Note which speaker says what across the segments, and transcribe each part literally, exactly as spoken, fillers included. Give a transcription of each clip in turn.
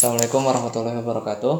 Speaker 1: Assalamualaikum warahmatullahi wabarakatuh.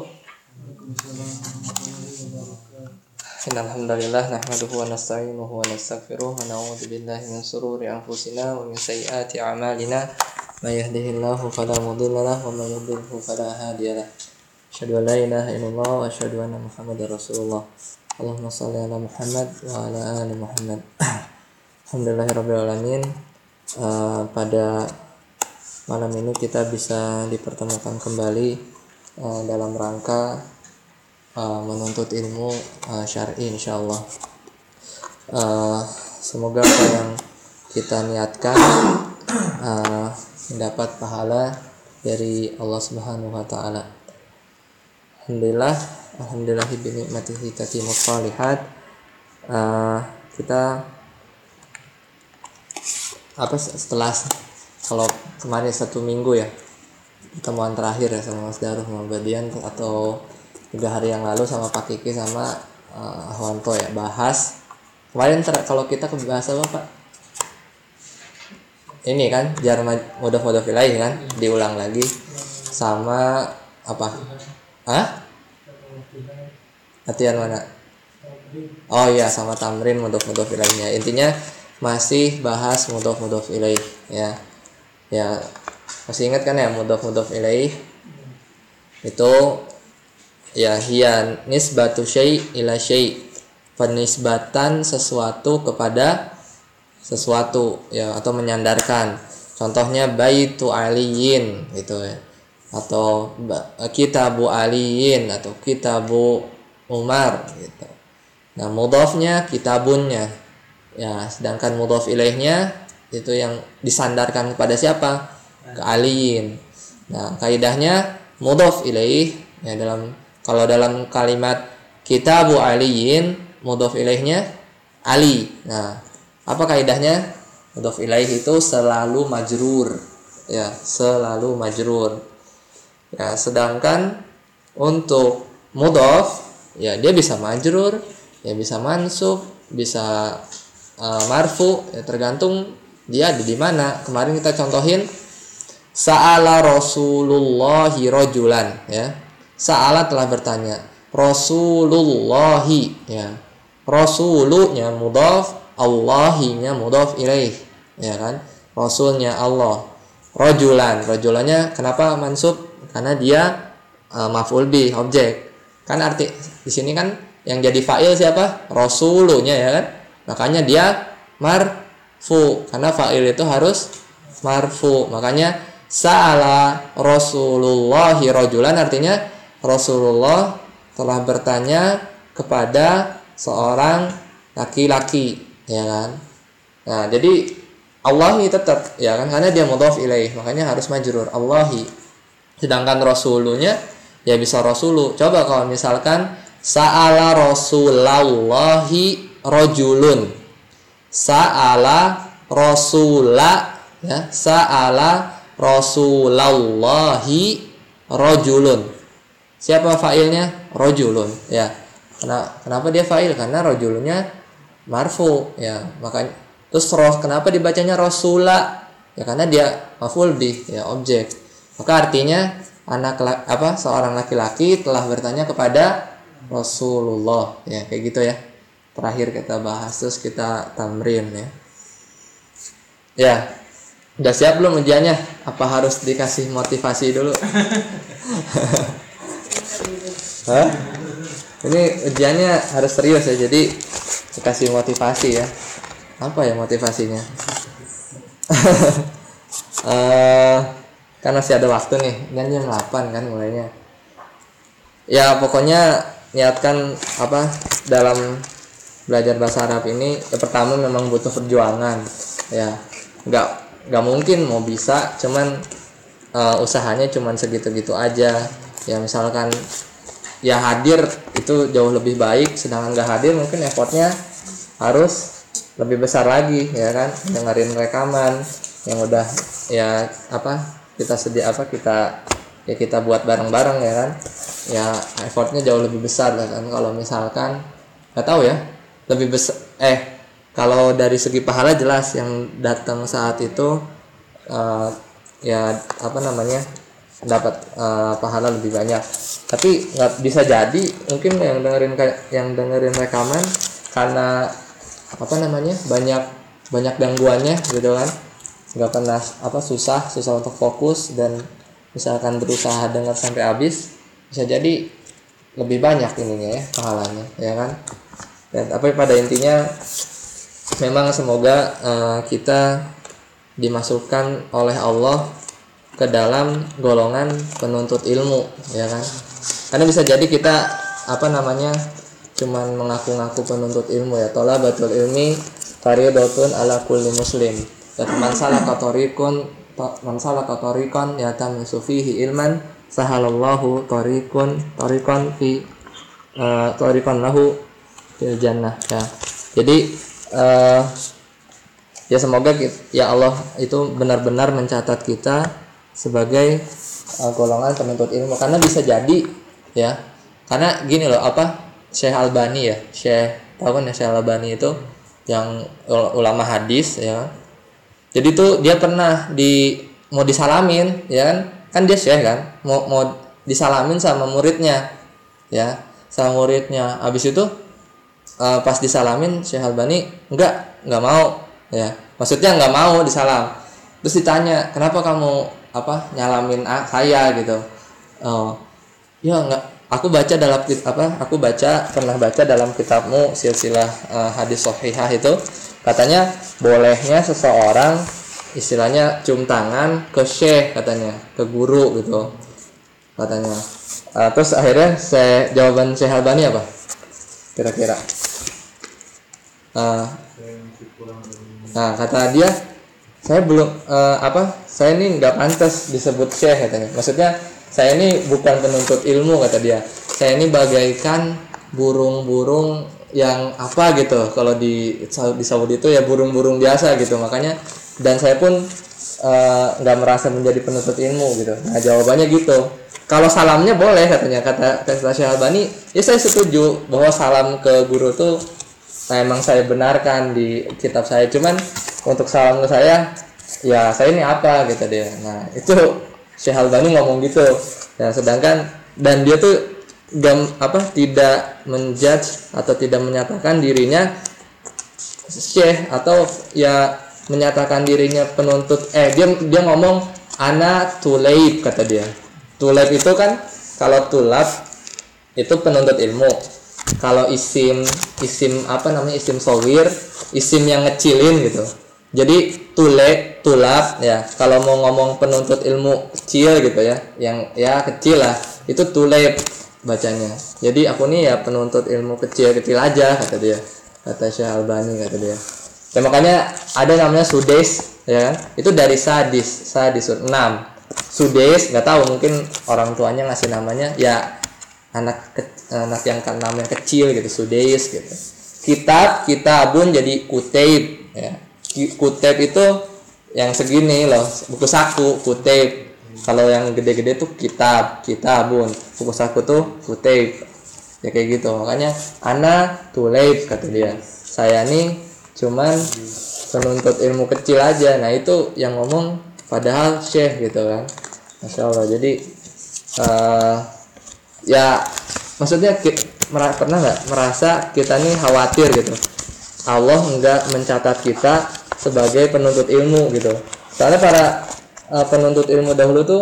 Speaker 1: Innal hamdalillah nahmaduhu wa nasta'inuhu wa nastaghfiruh wa na'udzu billahi min shururi anfusina wa min sayyiati a'malina. May yahdihillahu fala mudilla lahu wa may yudlilhu fala hadiya lahu. Asyhadu an la ilaha illallah wa asyhadu anna Muhammadar Rasulullah. Allahumma shalli ala Muhammad wa ala ali Muhammad. Alhamdulillahirabbil alamin. Uh, pada malam ini kita bisa dipertemukan kembali uh, dalam rangka uh, menuntut ilmu uh, syar'i insyaallah. Uh, semoga apa yang kita niatkan uh, mendapat pahala dari Allah Subhanahu wa taala. Alhamdulillah, alhamdulillah bi nikmatihi tatimmus shalihat. Uh, kita apa setelah kalau kemarin satu minggu ya pertemuan terakhir ya sama Mas Daruh sama Badian, atau tiga hari yang lalu sama Pak Kiki sama uh, Ahwanto ya, bahas kemarin ter- kalau kita ke bahasa apa Pak? Ini kan jar mudhaf mudhaf ilaih kan, diulang lagi sama apa? Hah? Latihan mana? Oh iya, sama tamrin mudhaf mudhaf ilaihnya. Intinya masih bahas mudhaf mudhaf ilaih ya. Ya, masih ingat kan ya mudhaf mudhaf ilaih itu ya hiya nisbatu syai' ila syai', penisbatan sesuatu kepada sesuatu ya, atau menyandarkan. Contohnya baitu aliyin gitu ya, atau kitabu aliyin atau kitabu Umar gitu. Nah, mudhafnya kitabunnya ya, sedangkan mudhaf ilaihnya itu yang disandarkan kepada siapa? Ke aliyin. Nah, kaidahnya mudhaf ilaih ya, dalam kalau dalam kalimat kitabu aliyin mudhaf ilaihnya ali. Nah, apa kaidahnya? Mudhaf ilaih itu selalu majrur ya, selalu majrur. Ya, sedangkan untuk mudhaf ya dia bisa majrur, ya bisa mansub, bisa uh, marfu ya, tergantung dia ada di mana. Kemarin kita contohin sa'ala Rasulullahi rajulan ya. Sa'ala telah bertanya, Rasulullahi ya. Rasulunya mudhaf, Allahinya mudhaf ilaih ya kan. Rasulnya Allah. Rajulan, rajulannya kenapa mansub? Karena dia uh, maf'ul bih, objek. Kan arti di sini kan yang jadi fa'il siapa? Rasulunya ya kan. Makanya dia mar fu, karena fa'il itu harus marfu. Makanya sa'ala Rasulullahi rajulan artinya Rasulullah telah bertanya kepada seorang laki-laki ya kan. Nah, jadi Allahi tetap ya kan, karena dia mudhaf ilaih, makanya harus majrur Allahi. Sedangkan rasulunya ya bisa rasulu. Coba kalau misalkan sa'ala Rasulallahi rajulun, sa'ala rasula ya, sa'ala rasulallahi rajulun. Siapa fa'ilnya? Rajulun ya. Kenapa dia fa'il? Karena rajulunnya marfu ya. Makanya terus roh kenapa dibacanya rasula? Ya karena dia maf'ul bih ya, objek. Maka artinya anak apa seorang laki-laki telah bertanya kepada Rasulullah ya, kayak gitu ya. Terakhir kita bahas, terus kita tamrin ya. Ya, udah siap belum ujiannya? Apa harus dikasih motivasi dulu? Hah? Ini ujiannya harus serius ya, jadi dikasih motivasi ya. Apa ya motivasinya? uh, kan masih ada waktu nih, kan jam delapan kan mulainya. Ya pokoknya niatkan apa dalam belajar bahasa Arab ini ya, pertama memang butuh perjuangan ya, nggak nggak mungkin mau bisa cuman uh, usahanya cuman segitu-gitu aja ya. Misalkan ya hadir itu jauh lebih baik, sedangkan nggak hadir mungkin effortnya harus lebih besar lagi ya kan. Dengerin rekaman yang udah ya apa kita sedia apa kita ya kita buat bareng-bareng ya kan, ya effortnya jauh lebih besar kan. Kalau misalkan nggak tahu ya lebih besar eh kalau dari segi pahala jelas yang datang saat itu uh, ya apa namanya dapat uh, pahala lebih banyak. Tapi nggak bisa jadi mungkin yang dengerin yang dengerin rekaman karena apa namanya banyak banyak gangguannya gitu kan, nggak pernah apa susah susah untuk fokus dan misalkan berusaha dengar sampai habis, bisa jadi lebih banyak ininya ya pahalanya ya kan. Dan tapi pada intinya memang semoga uh, kita dimasukkan oleh Allah ke dalam golongan penuntut ilmu ya kan. Karena bisa jadi kita apa namanya cuman mengaku-ngaku penuntut ilmu ya, thalabatul ilmi fardhatun ala kulli muslim. Dan man salaka tariqan man salaka tariqan yatamisu fihi ilman sahalallahu tariqan tariqan fi uh, tariqan lahu fil jannah ya. Jadi uh, ya semoga kita, ya Allah itu benar-benar mencatat kita sebagai uh, golongan penuntut ilmu. Karena bisa jadi ya, karena gini loh apa Syekh Albani ya, Syekh tahu kan ya Syekh Albani itu yang ulama hadis ya. Jadi tuh dia pernah di mau disalamin ya kan, kan dia Syekh kan, mau mau disalamin sama muridnya ya, sama muridnya. Habis itu uh, pas disalamin Syekh Albani enggak enggak mau ya, maksudnya enggak mau disalam. Terus ditanya kenapa kamu apa nyalamin saya gitu. Oh ya enggak, aku baca dalam apa aku baca pernah baca dalam kitabmu silsilah uh, hadis sahihah itu katanya bolehnya seseorang istilahnya cium tangan ke syekh katanya, ke guru gitu katanya. Uh, terus akhirnya saya jawaban Syekh Albani apa kira-kira? Uh, nah kata dia saya belum uh, apa saya ini nggak pantas disebut syekh katanya. Maksudnya saya ini bukan penuntut ilmu kata dia. Saya ini bagaikan burung-burung yang apa gitu. Kalau di di Saudi itu ya burung-burung biasa gitu. Makanya dan saya pun nggak uh, merasa menjadi penuntut ilmu gitu. Nah jawabannya gitu. Kalau salamnya boleh katanya, kata kata Syekh Albani, ya saya setuju bahwa salam ke guru tuh nah, emang saya benarkan di kitab saya. Cuman untuk salam ke saya, ya saya ini apa gitu dia. Nah itu Syekh Albani ngomong gitu. Ya sedangkan dan dia tuh gam, apa tidak menjudge atau tidak menyatakan dirinya syekh atau ya menyatakan dirinya penuntut eh dia dia ngomong ana tulaib kata dia. Tulaib itu kan kalau tulab itu penuntut ilmu. Kalau isim isim apa namanya isim shogir, isim yang ngecilin gitu. Jadi tulek, tulab ya. Kalau mau ngomong penuntut ilmu kecil gitu ya, yang ya kecil lah, itu tuleb bacanya. Jadi aku nih ya penuntut ilmu kecil-kecil aja kata dia. Kata Syekh Albani kata dia. Ya makanya ada namanya sudes ya kan? Itu dari sadis, sadis enam. Sudes enggak tahu mungkin orang tuanya ngasih namanya ya anak ke, anak yang namanya kecil gitu, sudes gitu. Kitab, kitabun jadi kutaib ya. Kutep itu yang segini loh, buku saku kutep. Kalau yang gede-gede tuh kitab, kitabun. Buku saku tuh kutep. Ya kayak gitu. Makanya ana tulaib kata dia. Saya nih cuman penuntut ilmu kecil aja. Nah itu yang ngomong padahal syekh gitu kan. Masya Allah. Jadi uh, ya maksudnya pernah nggak merasa kita nih khawatir gitu, Allah nggak mencatat kita sebagai penuntut ilmu gitu. Soalnya para uh, penuntut ilmu dahulu tuh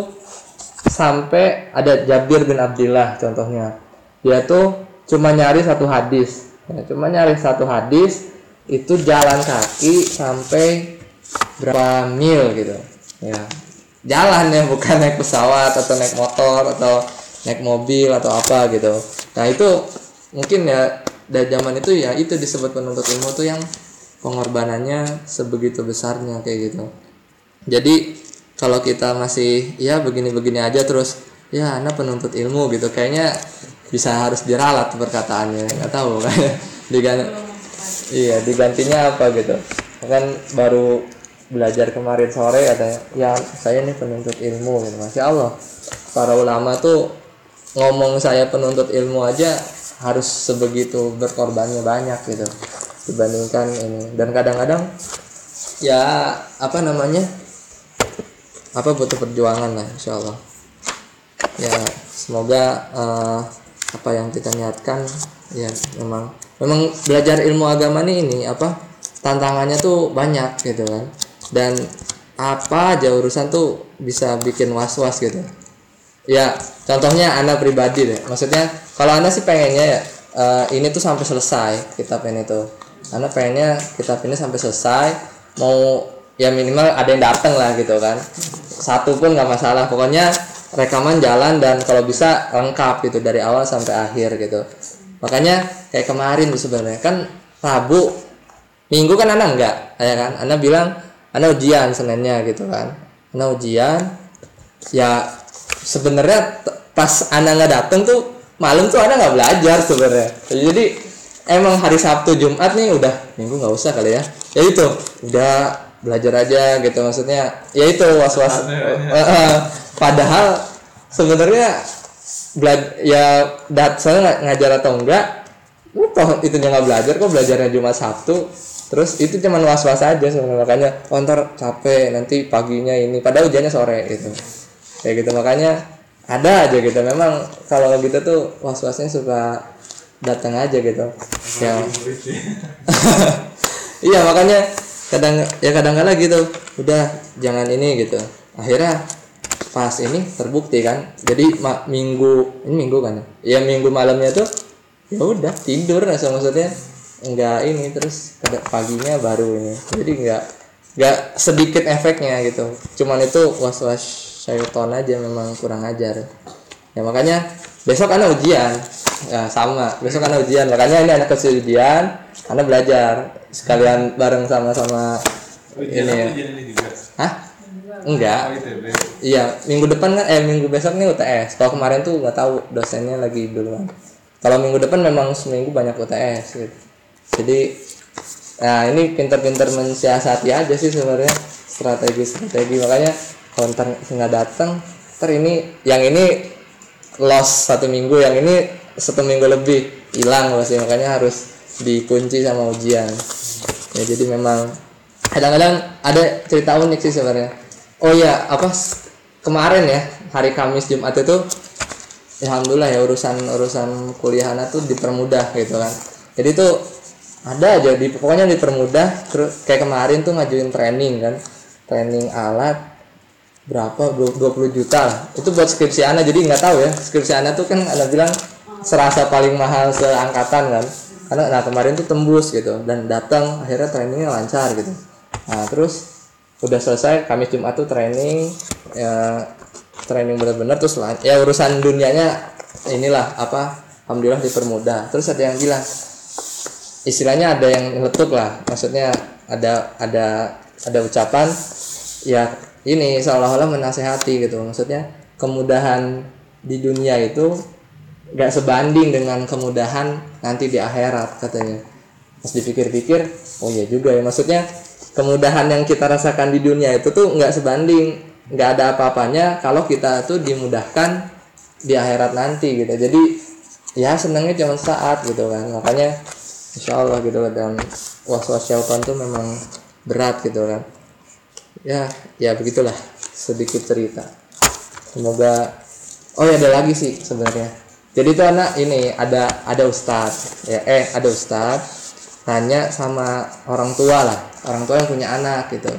Speaker 1: sampai ada Jabir bin Abdillah contohnya, dia tuh cuma nyari satu hadis ya, cuma nyari satu hadis itu jalan kaki sampai berapa mil gitu ya, jalan ya, bukan naik pesawat atau naik motor atau naik mobil atau apa gitu. Nah itu mungkin ya dari zaman itu ya itu disebut penuntut ilmu tuh yang pengorbanannya sebegitu besarnya kayak gitu. Jadi kalau kita masih ya begini-begini aja terus ya anak penuntut ilmu gitu, kayaknya bisa harus diralat perkataannya, nggak tahu kan diganti iya digantinya apa gitu kan. Baru belajar kemarin sore katanya ya saya nih penuntut ilmu gitu. Masya Allah para ulama tuh ngomong saya penuntut ilmu aja harus sebegitu berkorbannya banyak gitu dibandingkan ini. Dan kadang-kadang ya apa namanya apa butuh perjuangan lah insya Allah. Ya semoga uh, apa yang kita niatkan ya memang memang belajar ilmu agama nih ini apa tantangannya tuh banyak gitu kan, dan apa aja urusan tuh bisa bikin was-was gitu. Ya contohnya Ana pribadi deh, maksudnya kalau Ana sih pengennya ya uh, ini tuh sampai selesai kitab ini tuh. Ana pengennya kitab ini sampai selesai, mau ya minimal ada yang datang lah gitu kan, satu pun nggak masalah, pokoknya rekaman jalan dan kalau bisa lengkap gitu dari awal sampai akhir gitu. Makanya kayak kemarin tuh sebenarnya kan Rabu, Minggu kan Ana enggak, ya kan? Ana bilang Ana ujian Seninnya gitu kan. Ana ujian, ya sebenarnya pas Ana nggak dateng tuh malam tuh Ana nggak belajar sebenarnya. Jadi emang hari Sabtu Jumat nih udah Minggu nggak usah kali ya. Ya itu udah belajar aja gitu, maksudnya ya itu was-was. Padahal sebenarnya bela- ya dat saya ngajar atau enggak, toh itu nggak belajar kok, belajarnya Jumat Sabtu, terus itu cuman was-was aja sebenarnya. Makanya oh, ntar capek nanti paginya ini, padahal ujiannya sore gitu, kayak gitu. Makanya ada aja gitu, memang kalau gitu tuh was-wasnya suka datang aja gitu ya. Iya makanya kadang ya kadang-kala gitu udah jangan ini gitu, akhirnya pas ini terbukti kan. Jadi ma- minggu ini minggu kan ya, minggu malamnya tuh ya udah tidur langsung, maksudnya enggak ini, terus paginya baru ini, jadi enggak enggak sedikit efeknya gitu, cuman itu was-was syaitan aja, memang kurang ajar ya. Makanya besok Ana ujian ya, sama besok Ana ujian, makanya ini anak kecil ujian, Ana belajar sekalian bareng sama-sama ini ya. Hah? Enggak. Iya, minggu depan kan eh minggu besok nih U T S. Kalau kemarin tuh nggak tahu, dosennya lagi duluan. Kalau minggu depan memang seminggu banyak U T S gitu. Jadi nah ini pintar-pintar mensiasati aja sih sebenarnya, strategi-strategi. Makanya kalau ntar nggak datang, ntar ini yang ini loss satu minggu, yang ini satu minggu lebih hilang pasti. Makanya harus dikunci sama ujian. Ya jadi memang kadang-kadang ada cerita unik sih sebenarnya. Oh iya, apa kemarin ya hari Kamis Jumat itu ya alhamdulillah ya urusan urusan kuliah anak tuh dipermudah gitu kan. Jadi tuh ada aja di pokoknya dipermudah. Terus kayak kemarin tuh ngajuin training kan, training alat berapa dua puluh juta lah. Itu buat skripsi anak, jadi nggak tahu ya skripsi anak tuh kan ada bilang serasa paling mahal seangkatan kan. Karena nah kemarin tuh tembus gitu dan datang, akhirnya trainingnya lancar gitu. Nah terus udah selesai Kamis Jumat tuh training ya, training benar-benar, terus ya urusan dunianya inilah apa alhamdulillah dipermudah. Terus ada yang bilang istilahnya ada yang ngeletuk lah, maksudnya ada ada ada ucapan ya ini seolah-olah menasehati gitu, maksudnya kemudahan di dunia itu gak sebanding dengan kemudahan nanti di akhirat katanya. Pas dipikir-pikir oh iya juga ya, maksudnya kemudahan yang kita rasakan di dunia itu tuh nggak sebanding, nggak ada apa-apanya kalau kita tuh dimudahkan di akhirat nanti gitu. Jadi ya senangnya cuma saat gitu kan. Makanya insya Allah gitu, dan was-was syaitan tuh memang berat gitu kan. Ya ya begitulah sedikit cerita. Semoga oh ya ada lagi sih sebenarnya. Jadi tuh anak ini ada ada ustadz ya eh ada ustadz tanya sama orang tua lah, orang tua yang punya anak gitu.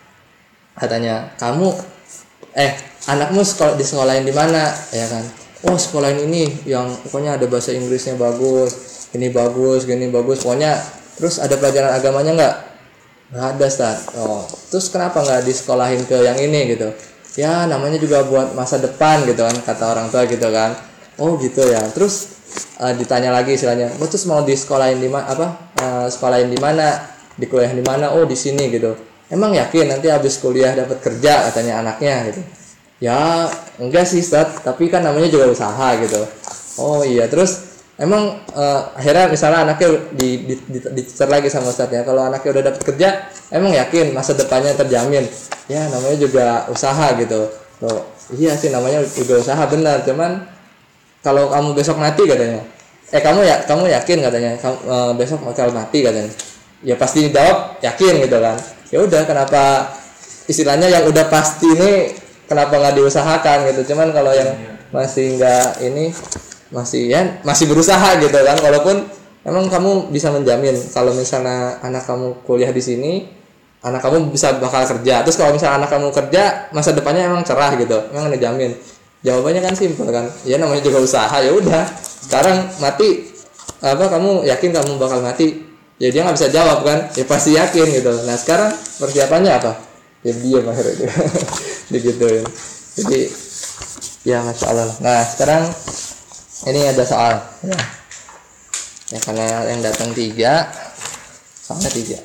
Speaker 1: Katanya, kamu eh anakmu sekolah di sekolahin di mana ya kan? Oh sekolahin ini yang pokoknya ada bahasa Inggrisnya bagus, ini bagus, gini bagus, pokoknya. Terus ada pelajaran agamanya nggak? Nggak ada Ustaz. Oh terus kenapa nggak disekolahin ke yang ini gitu? Ya namanya juga buat masa depan gitu kan, kata orang tua gitu kan. Oh gitu ya. Terus uh, ditanya lagi istilahnya, oh terus mau di sekolahin di mana apa? Uh, sekolahin di mana? Di kuliah di mana? Oh di sini gitu. Emang yakin nanti habis kuliah dapat kerja, katanya anaknya gitu. Ya enggak sih Ustaz, tapi kan namanya juga usaha gitu. Oh iya, terus emang uh, akhirnya misalnya anaknya di di, di, di, di lagi sama Ustaznya, kalau anaknya udah dapat kerja, emang yakin masa depannya terjamin? Ya namanya juga usaha gitu. Loh, iya sih namanya juga usaha benar, cuman kalau kamu besok mati katanya, eh kamu ya kamu yakin katanya, kamu, uh, besok bakal mati katanya. Ya pasti jawab yakin gitu kan. Ya udah, kenapa istilahnya yang udah pasti ini kenapa nggak diusahakan gitu. Cuman kalau yang masih nggak ini, masih ya masih berusaha gitu kan. Walaupun emang kamu bisa menjamin kalau misalnya anak kamu kuliah di sini, anak kamu bisa bakal kerja. Terus kalau misalnya anak kamu kerja, masa depannya emang cerah gitu, emang ngejamin? Jawabannya kan simpel kan, ya namanya juga usaha. Ya udah, sekarang mati apa kamu yakin kamu bakal mati? Ya dia nggak bisa jawab kan, ya pasti yakin gitu. Nah sekarang persiapannya apa? Ya dia akhirnya digituin. Jadi ya masya Allah. Nah sekarang ini ada soal ya, ya karena yang datang tiga, soalnya tiga.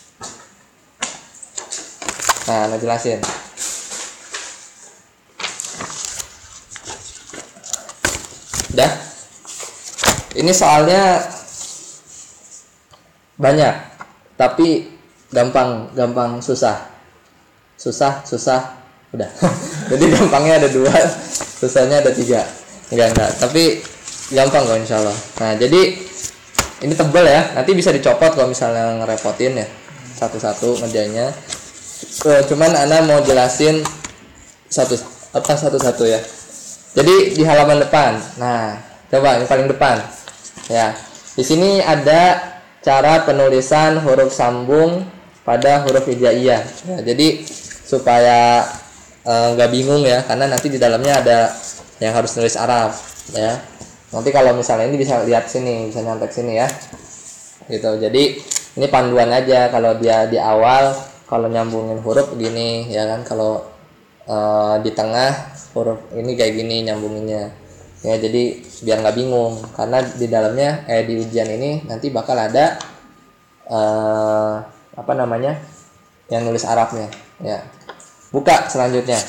Speaker 1: Nah mau jelasin. Udah. Ini soalnya banyak, tapi gampang, gampang susah, susah, susah, udah. Jadi gampangnya ada dua, susahnya ada tiga. Enggak enggak, tapi gampang kok insya Allah. Nah jadi ini tebel ya, nanti bisa dicopot kalau misalnya ngerepotin ya, satu-satu ngerjainnya. Oh, cuman Ana mau jelasin satu apa satu-satu ya. Jadi di halaman depan, nah coba yang paling depan, ya. Di sini ada cara penulisan huruf sambung pada huruf hijaiyah. Ya, jadi supaya nggak e, bingung ya, karena nanti di dalamnya ada yang harus nulis Arab ya. Nanti kalau misalnya ini bisa lihat sini, bisa nyontek sini ya. Gitu. Jadi ini panduan aja kalau dia di awal kalau nyambungin huruf begini ya kan, kalau e, di tengah huruf ini kayak gini nyambunginnya. Ya jadi biar nggak bingung, karena di dalamnya eh di ujian ini nanti bakal ada uh, apa namanya yang nulis Arabnya ya. Buka selanjutnya,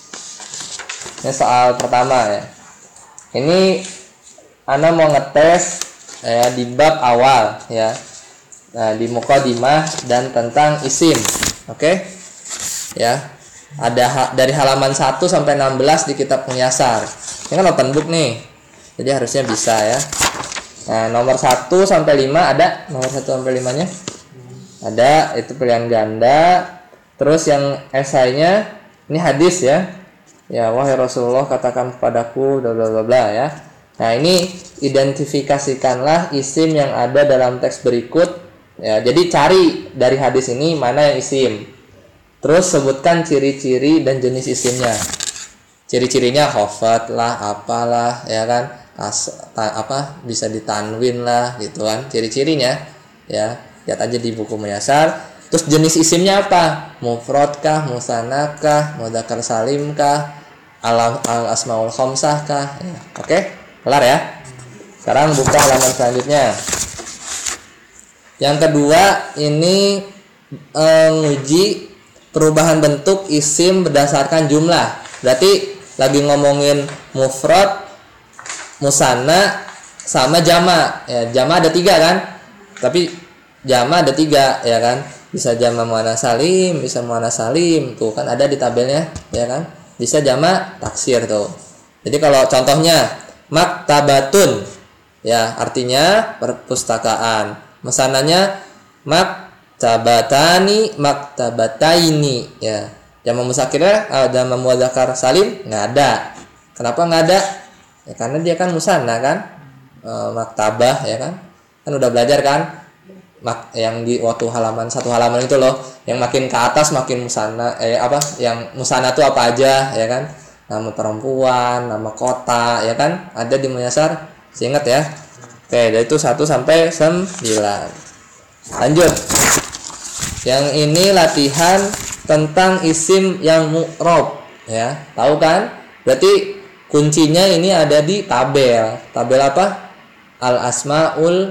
Speaker 1: ini soal pertama ya. Ini Ana mau ngetes ya di bab awal ya, nah, di muqaddimah dan tentang isim. Oke okay? Ya, ada ha- dari halaman satu sampai enam belas di kitab penyiasar. Ini kan open book nih, jadi harusnya bisa ya. Nah nomor satu sampai lima ada, nomor satu sampai limanya ada, itu pilihan ganda. Terus yang esainya ini hadis ya, ya wahai Rasulullah katakan kepadaku bla bla bla bla ya. Nah ini identifikasikanlah isim yang ada dalam teks berikut ya. Jadi cari dari hadis ini mana yang isim, terus sebutkan ciri-ciri dan jenis isimnya. Ciri-cirinya khofat lah, apalah ya kan, As, ta, apa bisa ditanwin lah gitu kan, ciri-cirinya ya, lihat aja di buku Muyasar. Terus jenis isimnya apa, mufrad kah, musanna kah, mudzakkar salim kah, al, al asmaul khamsah kah ya. Oke kelar ya. Sekarang buka halaman selanjutnya. Yang kedua ini eh, nguji perubahan bentuk isim berdasarkan jumlah. Berarti lagi ngomongin mufrad, musanna sama jama ya. Jama ada tiga kan, tapi jama ada tiga ya kan, bisa jama muannas salim, bisa muannas salim tuh kan ada di tabelnya ya kan, bisa jama taksir tuh. Jadi kalau contohnya maktabatun ya artinya perpustakaan, musananya maktabatani, maktabataini ya. Jama musakirnya, uh, jama mudzakkar salim nggak ada. Kenapa nggak ada? Ya karena dia kan musanna kan, e, maktabah ya kan, kan udah belajar kan, Mak, yang di waktu halaman satu halaman itu loh, yang makin ke atas makin musanna, eh apa, yang musanna tuh apa aja ya kan, nama perempuan, nama kota ya kan, ada di Muyasar, ingat ya. Oke, dari itu satu sampai sembilan. Lanjut. Yang ini latihan tentang isim yang mu'rob ya, tahu kan? Berarti kuncinya ini ada di tabel. Tabel apa? Al asmaul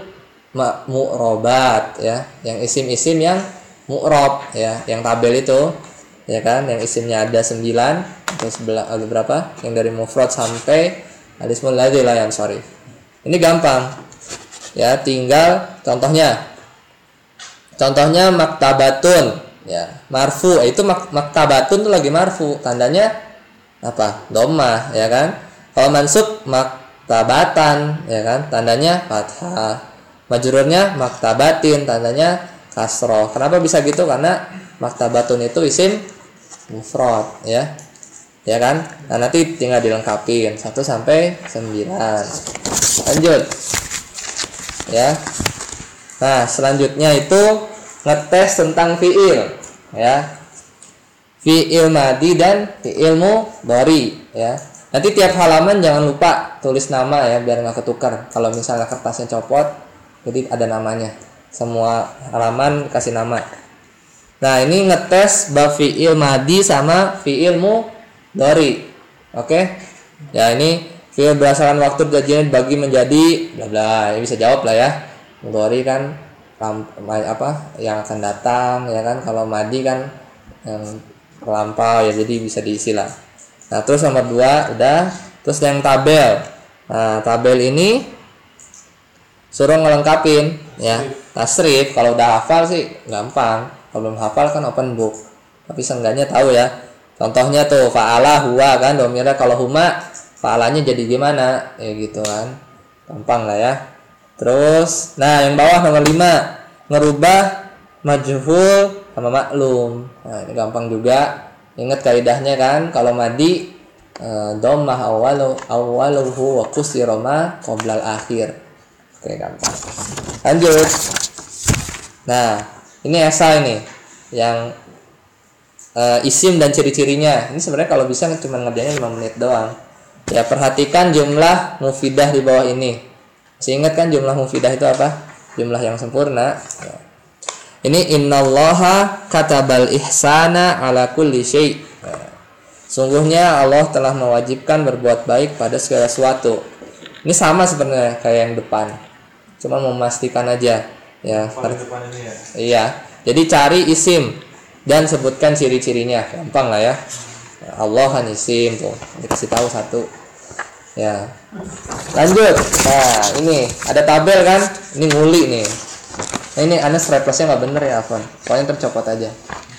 Speaker 1: mu'robat ya, yang isim-isim yang mu'rob ya, yang tabel itu ya kan, yang isimnya ada sembilan atau sebelah ada berapa? Yang dari mufrad sampai al-ismul ladzi la yansharif. Ini gampang. Ya, tinggal contohnya. Contohnya maktabatun ya, marfu, itu mak- maktabatun itu lagi marfu, tandanya apa? Dhammah ya kan. Kalau mansub maktabatan ya kan, tandanya fathah. Majrurnya maktabatin, tandanya kasroh. Kenapa bisa gitu? Karena maktabatun itu isim mufrad ya. ya kan? Nah, nanti tinggal dilengkapin satu sampai sembilan. Lanjut. Ya. Nah, selanjutnya itu ngetes tentang fiil, ya. Fiil madi dan fiil mudhari, ya. Nanti tiap halaman jangan lupa tulis nama ya biar nggak ketukar. Kalau misalnya kertasnya copot, jadi ada namanya. Semua halaman kasih nama. Nah, ini ngetes bab fiil madi sama fiil mudhari. Oke? Ya, ini fiil berdasarkan waktu terjadinya bagi menjadi bla bla. Ini bisa jawab lah ya. Mudhari kan apa? Yang akan datang, ya kan? Kalau madi kan yang terlampau ya, jadi bisa diisi lah. Nah, terus nomor dua udah. Terus yang tabel. Nah, tabel ini suruh ngelengkapin ya. Tasrif kalau udah hafal sih gampang. Kalau belum hafal kan open book. Tapi seenggaknya tahu ya. Contohnya tuh fa'ala huwa kan, domirnya kalau huma fa'alanya jadi gimana? Ya gitu kan. Gampang lah ya. Terus nah yang bawah nomor lima, ngerubah majhul sama maklum. Nah, ini gampang juga. Ingat kaidahnya kan, kalau madi e, dhammah awwalu awwaluhu wa qusira ma qoblal akhir. Oke, gampang. Lanjut. Nah, ini esai nih yang e, isim dan ciri-cirinya. Ini sebenarnya kalau bisa cuma ngerjainnya lima menit doang. Ya, perhatikan jumlah mufidah di bawah ini. Masih ingat kan jumlah mufidah itu apa? Jumlah yang sempurna. Ya. Ini innallaha katabal ihsana ala kulli syai'. Sungguhnya Allah telah mewajibkan berbuat baik pada segala sesuatu. Ini sama sebenarnya kayak yang depan. Cuma memastikan aja ya.
Speaker 2: Oh, depan ini ya.
Speaker 1: Iya. Jadi cari isim dan sebutkan ciri-cirinya. Gampang lah ya. Allah kan isim tuh. Dikasih tahu satu. Ya. Lanjut. Nah, ini ada tabel kan? Ini nguli nih. Nah, ini Anas replusnya nggak bener ya, Afwan. Pokoknya tercopot aja.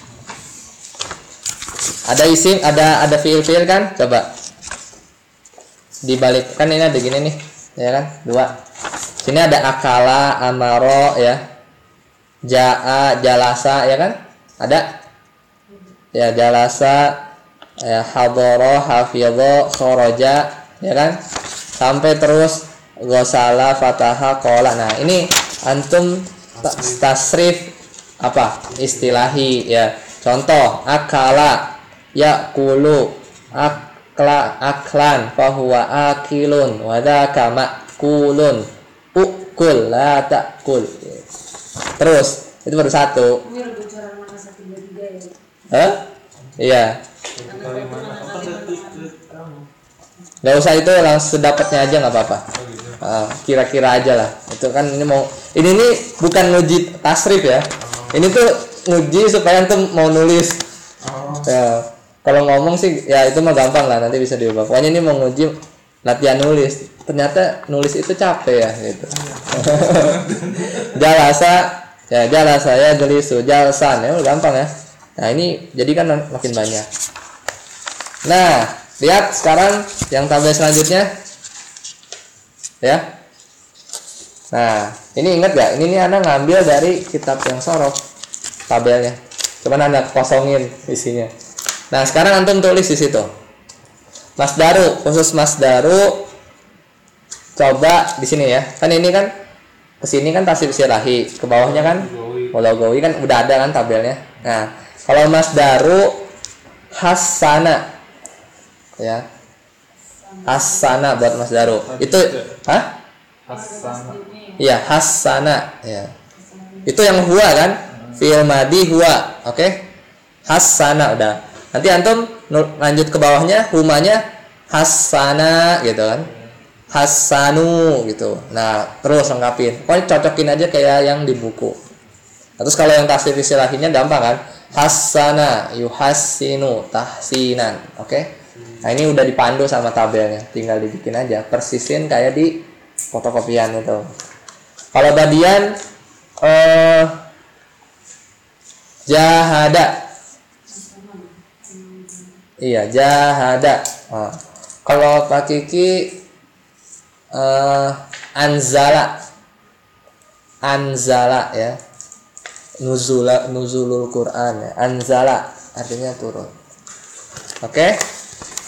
Speaker 1: Ada isim, ada ada fiil-fiil kan? Coba dibalik kan, ini ada gini nih, ya kan? Dua. Sini ada akala, amaro ya, jaa, jalasa ya kan? Ada? Ya, jalasa, ya, hadoro, hafidho, khoroja, ya kan? Sampai terus gosala, fataha, kola. Nah, ini antum tasrif apa istilahi ya. Contoh akala yakulu akla aklan fahuwa akilun wadaka makulun ukul la takul. Terus itu baru satu. Hah? Iya. Gak usah itu, langsung sedapatnya aja nggak apa-apa. Uh, kira-kira aja lah. Itu kan ini mau ini nih bukan nguji tasrif ya. Ini tuh nguji supaya antum mau nulis. Ya, kalau ngomong sih ya itu mah gampang lah, nanti bisa diubah. Pokoknya ini mau nguji latihan nulis. Ternyata nulis itu capek ya gitu. Jalasa ya, jalasa ya, gelisu, jalsan ya, gampang ya. Nah, ini jadi kan makin banyak. Nah, lihat sekarang yang tabel selanjutnya. Ya. Nah, ini ingat gak? Ini nih Anda ngambil dari kitab yang sorof tabelnya. Cuman Anda kosongin isinya. Nah, sekarang antum tulis di situ. Masdaru, khusus masdaru. Coba di sini ya. Kan ini kan ke sini kan tasrif silahi, ke bawahnya kan mulagowi kan udah ada kan tabelnya. Nah, kalau masdaru hasana ya. Hasana buat masdaru. Itu hah?
Speaker 2: Hasana.
Speaker 1: Iya, hasana ya. Itu yang huwa kan? Fi'il madi huwa. Oke? Okay? Hasana udah. Nanti antum lanjut ke bawahnya, humanya hasana gitu kan. Hasanu gitu. Nah, terus lengkapin. Pokoknya cocokin aja kayak yang di buku. Terus kalau yang tasrif istilahinya gampang kan? Hasana yuhassinu tahsinan. Oke? Okay? Nah, ini udah dipandu sama tabelnya, tinggal dibikin aja, persisin kayak di fotokopian itu. Kalau badian eh, jahada, iya jahada. Nah, kalau Pak Kiki eh, anzala, anzala ya, nuzula, nuzulul Quran ya. Anzala artinya turun. Oke? Okay?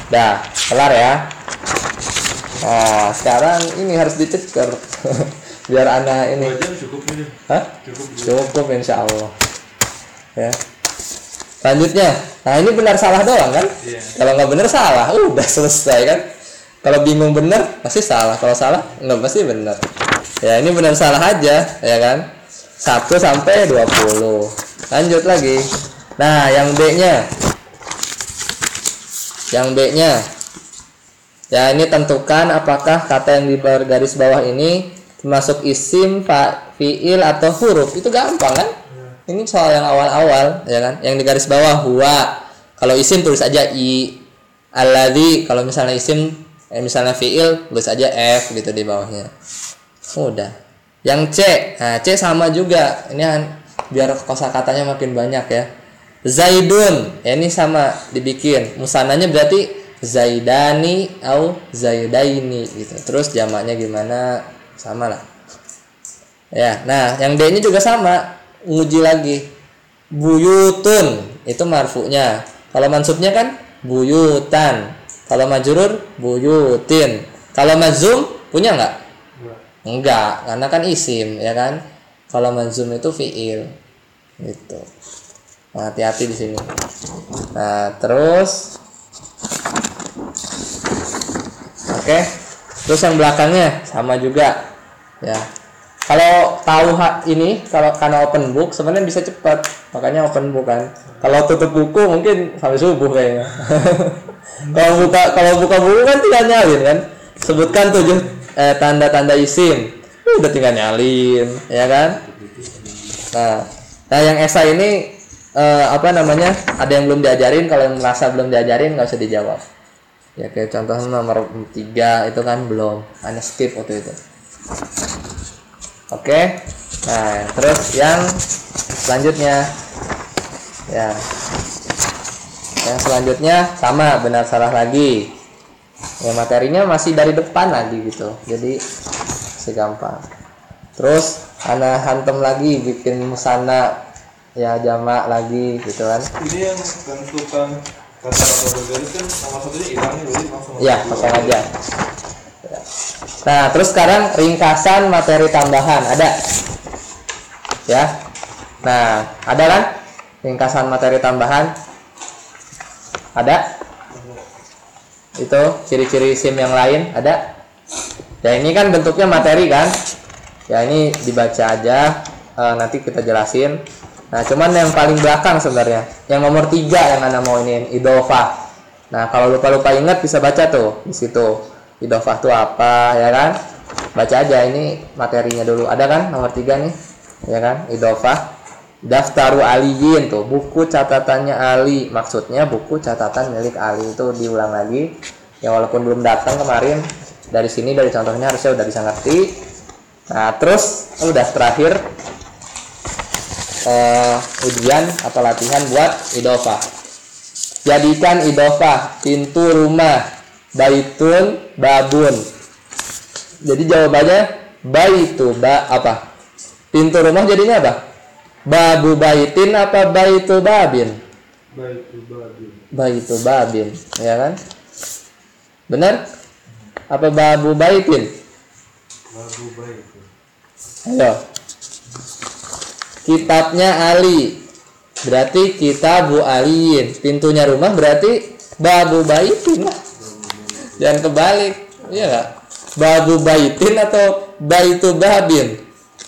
Speaker 1: Dah, kelar ya. Nah, sekarang ini harus diceker. Biar anak ini.
Speaker 2: Dua jam cukup ini.
Speaker 1: Hah?
Speaker 2: Cukup.
Speaker 1: Cukup insya Allah. Ya. Selanjutnya, nah ini benar salah doang kan?
Speaker 2: Iya.
Speaker 1: Kalau nggak benar salah, udah selesai kan? Kalau bingung benar pasti salah, kalau salah nggak pasti benar. Ya ini benar salah aja, ya kan? Satu sampai dua puluh. Lanjut lagi. Nah yang B-nya, yang B-nya, ya ini tentukan apakah kata yang di garis bawah ini termasuk isim, fa, fiil atau huruf. Itu gampang kan? Ini soal yang awal-awal, ya kan? Yang di garis bawah huwa. Kalau isim tulis aja i. Alladzi, kalau misalnya isim, eh, misalnya fiil tulis aja f gitu di bawahnya. Udah. Yang C, nah C sama juga. Ini biar kosakatanya makin banyak ya. Zaidun, ya, ini sama dibikin. Musananya berarti zaidani atau zaidaini gitu. Terus jamaknya gimana? Sama lah. Ya, nah yang D ini juga sama. Nguji lagi. Buyutun itu marfu'nya. Kalau mansubnya kan buyutan. Kalau majrur buyutin. Kalau majzum punya enggak? Enggak, karena kan isim ya kan. Kalau majzum itu fiil. Gitu. Nah, hati-hati di sini. Nah, terus Oke. Terus yang belakangnya sama juga. Ya. Kalau tahu hak ini, kalau karena open book sebenarnya bisa cepat, makanya open book kan. Kalau tutup buku mungkin sampai subuh kayaknya. Kalau buka kalau buka buku kan tinggal nyalin kan. Sebutkan tujuh eh, tanda-tanda isim, udah tinggal nyalin, ya kan. Nah, nah yang esai ini eh, apa namanya? Ada yang belum diajarin, kalau yang merasa belum diajarin nggak usah dijawab. Ya kayak contohnya nomor tiga itu kan belum, hanya skip waktu itu. Oke, nah terus yang selanjutnya, ya, yang selanjutnya sama benar salah lagi. Ya materinya masih dari depan lagi gitu, jadi masih gampang. Terus ana hantem lagi bikin musana ya jamak lagi gitu kan.
Speaker 2: Ini yang tentukan kata atau bergaris kan nomor satunya hilang nih, jadi langsung.
Speaker 1: Ya, kosong aja. Ya. Nah, terus sekarang ringkasan materi tambahan ada, ya. Nah, ada kan? Ringkasan materi tambahan ada. Itu ciri-ciri isim yang lain ada. Ya ini kan bentuknya materi kan. Ya ini dibaca aja. E, nanti kita jelasin. Nah, cuman yang paling belakang sebenarnya, yang nomor tiga yang anda mau ini idhofah. Nah, kalau lupa-lupa ingat bisa baca tuh di situ. Idhofah itu apa, ya kan? Baca aja ini materinya dulu. Ada kan nomor tiga nih, ya kan? Idhofah. Daftaru aliyin tuh, buku catatannya Ali. Maksudnya buku catatan milik Ali, itu diulang lagi. Ya walaupun belum datang kemarin, dari sini dari contohnya harusnya udah bisa ngerti. Nah, terus udah terakhir uh, ujian atau latihan buat idhofah. Jadikan idhofah pintu rumah. Baitun babun. Jadi jawabannya baitu ba apa? Pintu rumah jadinya apa? Babu baitin apa baitu babin?
Speaker 2: Baitu babin.
Speaker 1: Baitu babin, ya kan? Benar? Apa babu baitin?
Speaker 2: Babu baitin.
Speaker 1: Ayo. Kitabnya Ali. Berarti kitabu aliin. Pintunya rumah berarti babu baitin lah. Jangan kebalik, iya nggak? Babu baitin atau baitu babin?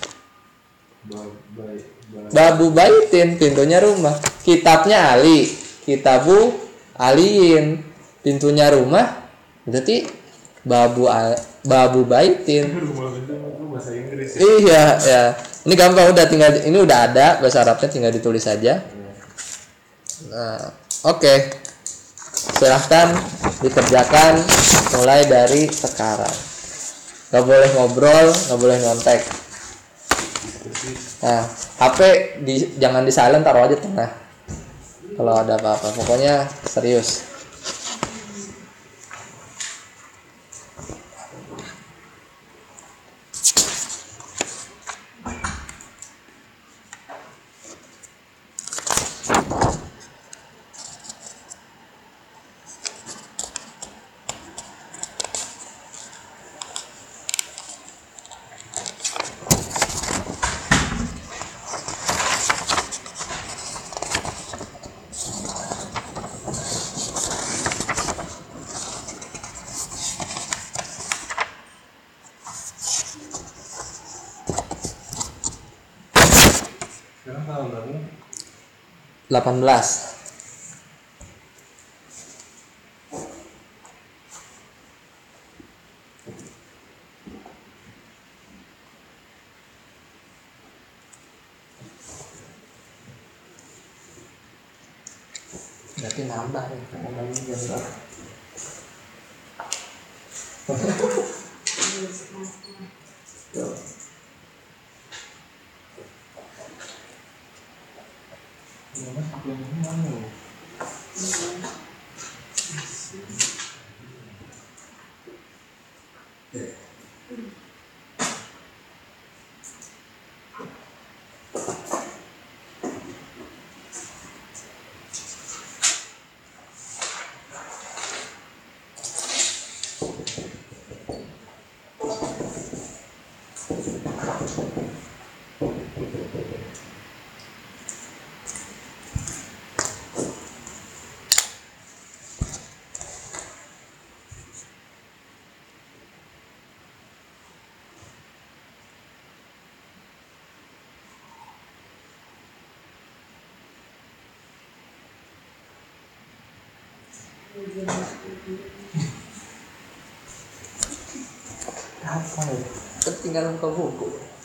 Speaker 1: Babu baitin, pintunya rumah. Kitabnya Ali, kitabu aliin, pintunya rumah. Berarti babu al, babu baitin.
Speaker 2: Bahasa Inggris ya.
Speaker 1: Iya, ya. Ini gampang udah tinggal ini udah ada bahasa Arabnya, tinggal ditulis saja. Nah, oke. Okay. Silahkan dikerjakan mulai dari sekarang. Gak boleh ngobrol, gak boleh nyontek. Nah, H P di, jangan di silent, taruh aja tengah. Kalau ada apa-apa, pokoknya serius. delapan belas. Berarti nambah nih, nambah jam berapa? Tuh. Apa ya? Ketinggalan buka buku.